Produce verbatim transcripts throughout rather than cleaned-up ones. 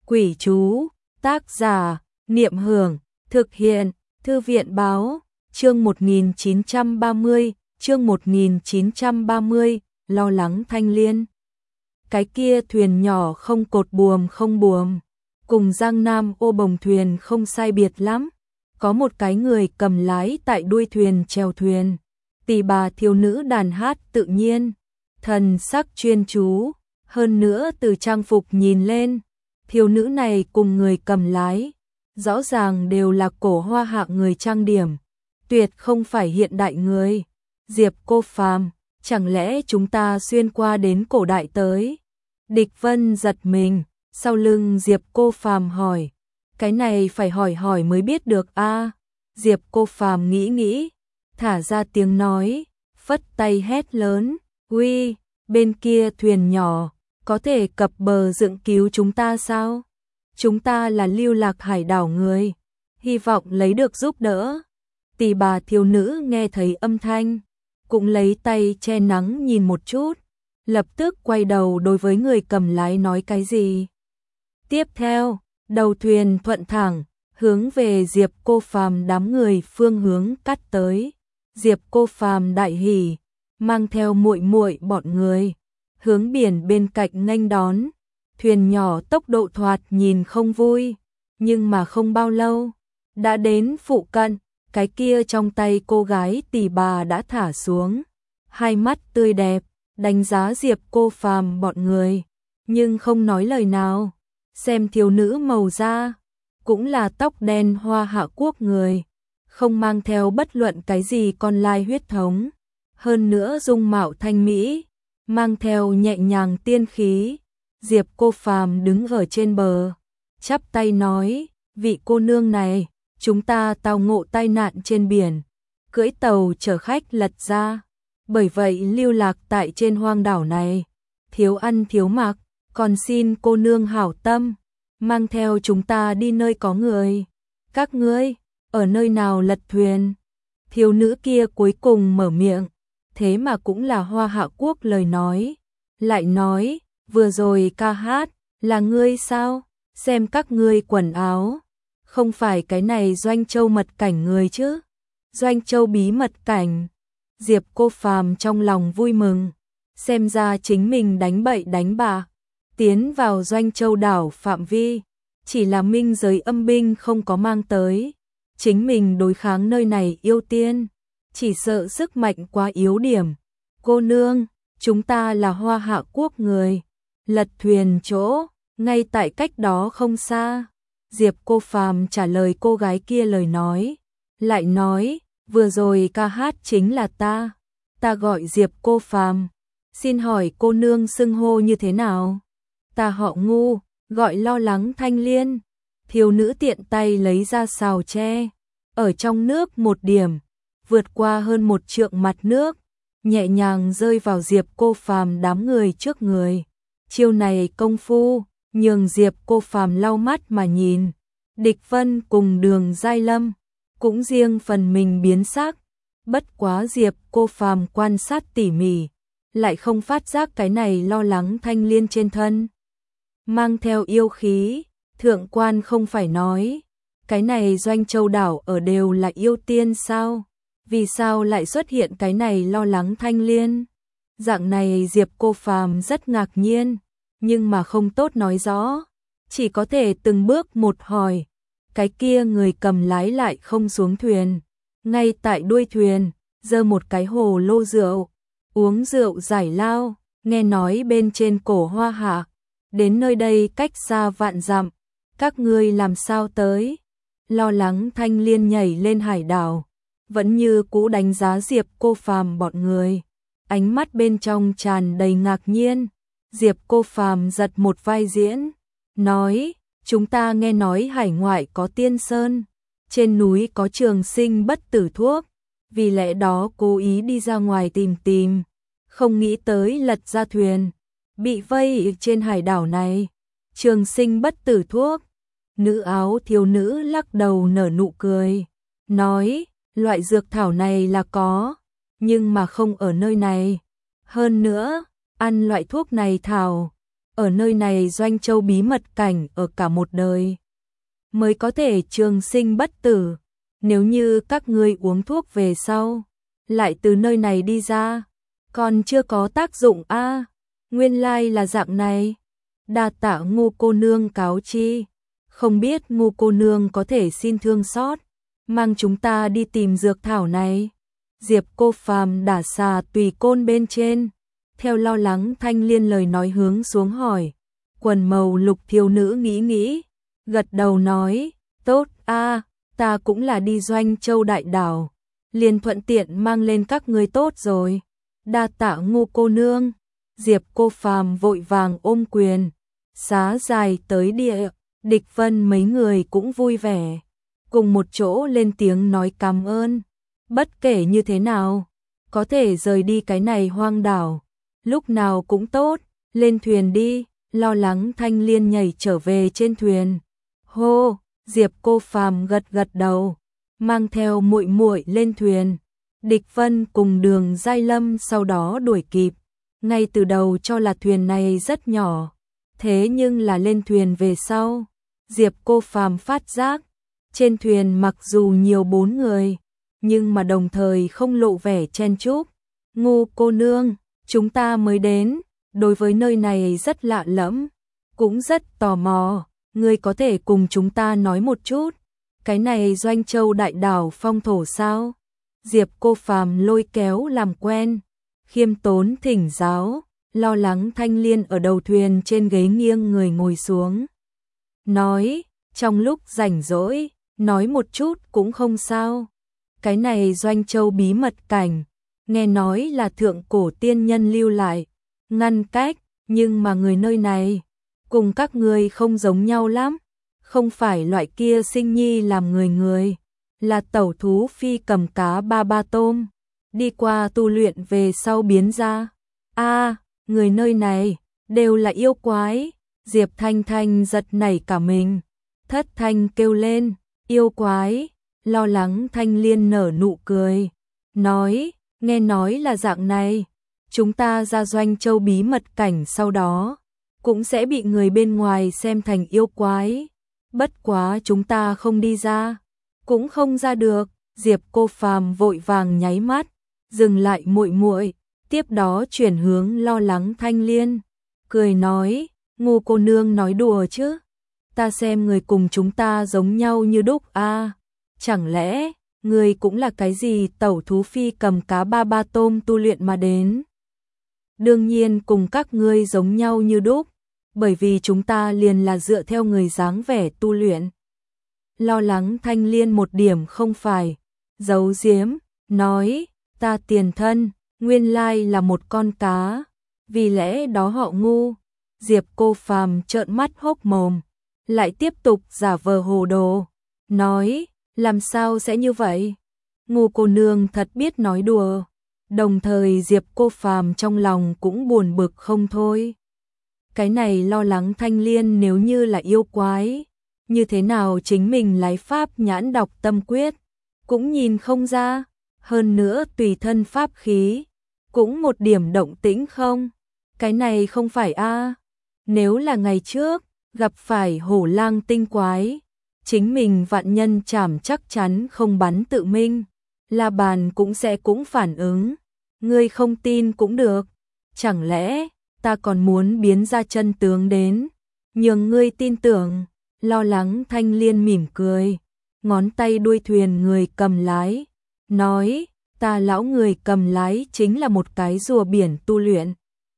Quỷ chú, tác giả, Niệm Hưởng, thực hiện, Thư viện báo, chương một nghìn chín trăm ba mươi, chương một nghìn chín trăm ba mươi, lo lắng Thanh Liên. Cái kia thuyền nhỏ không cột buồm không buồm, cùng Giang Nam ô bồng thuyền không sai biệt lắm. Có một cái người cầm lái tại đuôi thuyền chèo thuyền, tỷ bà thiếu nữ đàn hát tự nhiên, thần sắc chuyên chú, hơn nữa từ trang phục nhìn lên, thiếu nữ này cùng người cầm lái, rõ ràng đều là cổ hoa hạ người trang điểm, tuyệt không phải hiện đại người. Diệp Cô Phàm, chẳng lẽ chúng ta xuyên qua đến cổ đại tới? Địch Vân giật mình, sau lưng Diệp Cô Phàm hỏi, cái này phải hỏi hỏi mới biết được a. À, Diệp Cô Phàm nghĩ nghĩ, thả ra tiếng nói, phất tay hét lớn, uy, bên kia thuyền nhỏ, có thể cập bờ dựng cứu chúng ta sao? Chúng ta là lưu lạc hải đảo người, hy vọng lấy được giúp đỡ. Tỷ bà thiếu nữ nghe thấy âm thanh, cũng lấy tay che nắng nhìn một chút, lập tức quay đầu đối với người cầm lái nói cái gì. Tiếp theo, đầu thuyền thuận thẳng, hướng về Diệp Cô Phàm đám người phương hướng cắt tới. Diệp Cô Phàm đại hỉ, mang theo muội muội bọn người, hướng biển bên cạnh nghênh đón. Thuyền nhỏ tốc độ thoạt nhìn không vui, nhưng mà không bao lâu, đã đến phụ cận, cái kia trong tay cô gái tỷ bà đã thả xuống, hai mắt tươi đẹp, đánh giá Diệp Cô Phàm bọn người, nhưng không nói lời nào. Xem thiếu nữ màu da, cũng là tóc đen Hoa Hạ quốc người, không mang theo bất luận cái gì con lai huyết thống, hơn nữa dung mạo thanh mỹ, mang theo nhẹ nhàng tiên khí. Diệp Cô Phàm đứng ở trên bờ, chắp tay nói, vị cô nương này, chúng ta tao ngộ tai nạn trên biển, cưỡi tàu chở khách lật ra, bởi vậy lưu lạc tại trên hoang đảo này, thiếu ăn thiếu mặc, còn xin cô nương hảo tâm, mang theo chúng ta đi nơi có người. Các ngươi, ở nơi nào lật thuyền? Thiếu nữ kia cuối cùng mở miệng, thế mà cũng là Hoa Hạ quốc lời nói, lại nói, vừa rồi ca hát, là ngươi sao? Xem các ngươi quần áo, không phải cái này Doanh Châu mật cảnh người chứ? Doanh Châu bí mật cảnh. Diệp Cô Phàm trong lòng vui mừng, xem ra chính mình đánh bậy đánh bạ, tiến vào Doanh Châu đảo phạm vi, chỉ là minh giới âm binh không có mang tới, chính mình đối kháng nơi này yêu tiên, chỉ sợ sức mạnh quá yếu điểm. Cô nương, chúng ta là Hoa Hạ quốc người, lật thuyền chỗ, ngay tại cách đó không xa. Diệp Cô Phàm trả lời cô gái kia lời nói, lại nói, vừa rồi ca hát chính là ta, ta gọi Diệp Cô Phàm, xin hỏi cô nương xưng hô như thế nào? Ta họ Ngu, gọi lo lắng Thanh Liên. Thiếu nữ tiện tay lấy ra sào tre, ở trong nước một điểm, vượt qua hơn một trượng mặt nước, nhẹ nhàng rơi vào Diệp Cô Phàm đám người trước người. Chiêu này công phu, nhường Diệp Cô Phàm lau mắt mà nhìn. Địch Vân cùng Đường Giai Lâm cũng riêng phần mình biến sắc, bất quá Diệp Cô Phàm quan sát tỉ mỉ, lại không phát giác cái này lo lắng Thanh Liên trên thân mang theo yêu khí. Thượng quan không phải nói, cái này Doanh Châu đảo ở đều là yêu tiên sao? Vì sao lại xuất hiện cái này lo lắng Thanh Liên? Dạng này Diệp Cô Phàm rất ngạc nhiên, nhưng mà không tốt nói rõ, chỉ có thể từng bước một hỏi. Cái kia người cầm lái lại không xuống thuyền, ngay tại đuôi thuyền, giơ một cái hồ lô rượu, uống rượu giải lao, nghe nói bên trên cổ Hoa Hạ, đến nơi đây cách xa vạn dặm, các ngươi làm sao tới? Lo lắng Thanh Liên nhảy lên hải đảo, vẫn như cũ đánh giá Diệp Cô Phàm bọn người, ánh mắt bên trong tràn đầy ngạc nhiên. Diệp Cô Phàm giật một vai diễn, nói, chúng ta nghe nói hải ngoại có tiên sơn, trên núi có trường sinh bất tử thuốc, vì lẽ đó cố ý đi ra ngoài tìm tìm, không nghĩ tới lật ra thuyền, bị vây trên hải đảo này. Trường sinh bất tử thuốc. Nữ áo thiếu nữ lắc đầu nở nụ cười, nói, loại dược thảo này là có, nhưng mà không ở nơi này. Hơn nữa, ăn loại thuốc này thảo, ở nơi này Doanh Châu bí mật cảnh ở cả một đời mới có thể trường sinh bất tử. Nếu như các ngươi uống thuốc về sau, lại từ nơi này đi ra, còn chưa có tác dụng a. À, nguyên lai là dạng này. Đa tạ Ngô cô nương cáo chi, không biết Ngô cô nương có thể xin thương xót, mang chúng ta đi tìm dược thảo này. Diệp Cô Phàm đả xà tùy côn bên trên, theo Lo Lắng Thanh Liên lời nói hướng xuống hỏi. Quần màu lục thiếu nữ nghĩ nghĩ, gật đầu nói, tốt a, à, ta cũng là đi Doanh Châu đại đảo, liền thuận tiện mang lên các ngươi tốt rồi. Đa tạ Ngô cô nương. Diệp Cô Phàm vội vàng ôm quyền, xá dài tới địa. Địch Vân mấy người cũng vui vẻ, cùng một chỗ lên tiếng nói cảm ơn. Bất kể như thế nào, có thể rời đi cái này hoang đảo, lúc nào cũng tốt. Lên thuyền đi. Lo Lắng Thanh Liên nhảy trở về trên thuyền. Hô, Diệp Cô Phàm gật gật đầu, mang theo muội muội lên thuyền. Địch Vân cùng Đường Giai Lâm sau đó đuổi kịp. Ngay từ đầu cho là thuyền này rất nhỏ, thế nhưng là lên thuyền về sau, Diệp Cô Phàm phát giác, trên thuyền mặc dù nhiều bốn người, nhưng mà đồng thời không lộ vẻ chen chúc. Ngô cô nương, chúng ta mới đến, đối với nơi này rất lạ lẫm, cũng rất tò mò, ngươi có thể cùng chúng ta nói một chút, cái này Doanh Châu đại đảo phong thổ sao? Diệp Cô Phàm lôi kéo làm quen, khiêm tốn thỉnh giáo. Lo Lắng Thanh Liên ở đầu thuyền trên ghế nghiêng người ngồi xuống, nói, trong lúc rảnh rỗi, nói một chút cũng không sao. Cái này Doanh Châu bí mật cảnh, nghe nói là thượng cổ tiên nhân lưu lại, ngăn cách, nhưng mà người nơi này, cùng các ngươi không giống nhau lắm, không phải loại kia sinh nhi làm người người, là tẩu thú phi cầm cá ba ba tôm, đi qua tu luyện về sau biến ra. A, à, người nơi này, đều là yêu quái. Diệp Thanh Thanh giật nảy cả mình, thất thanh kêu lên, yêu quái. Lo Lắng Thanh Liên nở nụ cười, nói, nghe nói là dạng này, chúng ta ra Doanh Châu bí mật cảnh sau đó, cũng sẽ bị người bên ngoài xem thành yêu quái. Bất quá chúng ta không đi ra, cũng không ra được. Diệp Cô Phàm vội vàng nháy mắt, dừng lại muội muội, tiếp đó chuyển hướng Lo Lắng Thanh Liên, cười nói, Ngô cô nương nói đùa chứ, ta xem người cùng chúng ta giống nhau như đúc a. À, chẳng lẽ người cũng là cái gì tẩu thú phi cầm cá ba ba tôm tu luyện mà đến? Đương nhiên cùng các ngươi giống nhau như đúc, bởi vì chúng ta liền là dựa theo người dáng vẻ tu luyện. Lo Lắng Thanh Liên một điểm không phải giấu giếm, nói, ta tiền thân nguyên lai là một con cá, vì lẽ đó họ ngu. Diệp Cô Phàm trợn mắt hốc mồm, lại tiếp tục giả vờ hồ đồ, nói, làm sao sẽ như vậy? Ngô cô nương thật biết nói đùa. Đồng thời Diệp Cô Phàm trong lòng cũng buồn bực không thôi. Cái này Lo Lắng Thanh Liên nếu như là yêu quái, như thế nào chính mình lái pháp nhãn đọc tâm quyết, cũng nhìn không ra, hơn nữa tùy thân pháp khí, cũng một điểm động tĩnh không. Cái này không phải a. À. Nếu là ngày trước, gặp phải hổ lang tinh quái, chính mình vạn nhân chảm chắc chắn không bắn tự minh, La Bàn cũng sẽ cũng phản ứng. Ngươi không tin cũng được, chẳng lẽ ta còn muốn biến ra chân tướng đến, nhường ngươi tin tưởng. Lo Lắng Thanh Liên mỉm cười, ngón tay đuôi thuyền người cầm lái, nói, ta lão người cầm lái chính là một cái rùa biển tu luyện.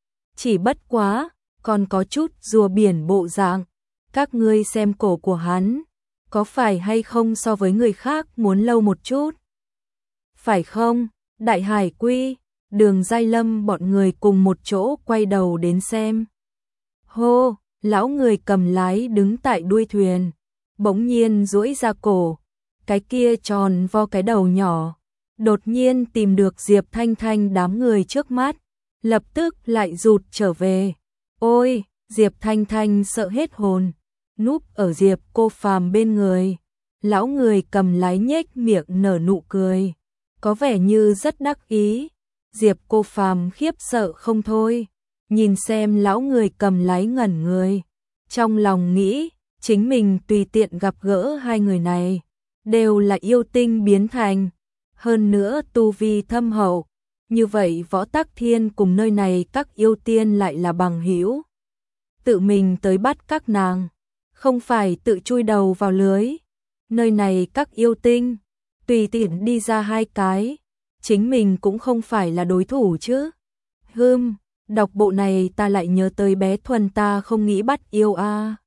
Chỉ bất quá, còn có chút rùa biển bộ dạng, các ngươi xem cổ của hắn, có phải hay không so với người khác muốn lâu một chút? Phải không? Đại Hải Quy, Đường Giai Lâm bọn người cùng một chỗ quay đầu đến xem. Hô, lão người cầm lái đứng tại đuôi thuyền, bỗng nhiên duỗi ra cổ, cái kia tròn vo cái đầu nhỏ, đột nhiên tìm được Diệp Thanh Thanh đám người trước mắt, lập tức lại rụt trở về. Ôi, Diệp Thanh Thanh sợ hết hồn, núp ở Diệp Cô Phàm bên người. Lão người cầm lái nhếch miệng nở nụ cười, có vẻ như rất đắc ý. Diệp Cô Phàm khiếp sợ không thôi, nhìn xem lão người cầm lái ngẩn người. Trong lòng nghĩ, chính mình tùy tiện gặp gỡ hai người này, đều là yêu tinh biến thành, hơn nữa tu vi thâm hậu. Như vậy Võ Tắc Thiên cùng nơi này các yêu tiên lại là bằng hữu. Tự mình tới bắt các nàng, không phải tự chui đầu vào lưới. Nơi này các yêu tinh, tùy tiện đi ra hai cái, chính mình cũng không phải là đối thủ chứ. Hừm, đọc bộ này ta lại nhớ tới bé Thuần ta không nghĩ bắt yêu a. À.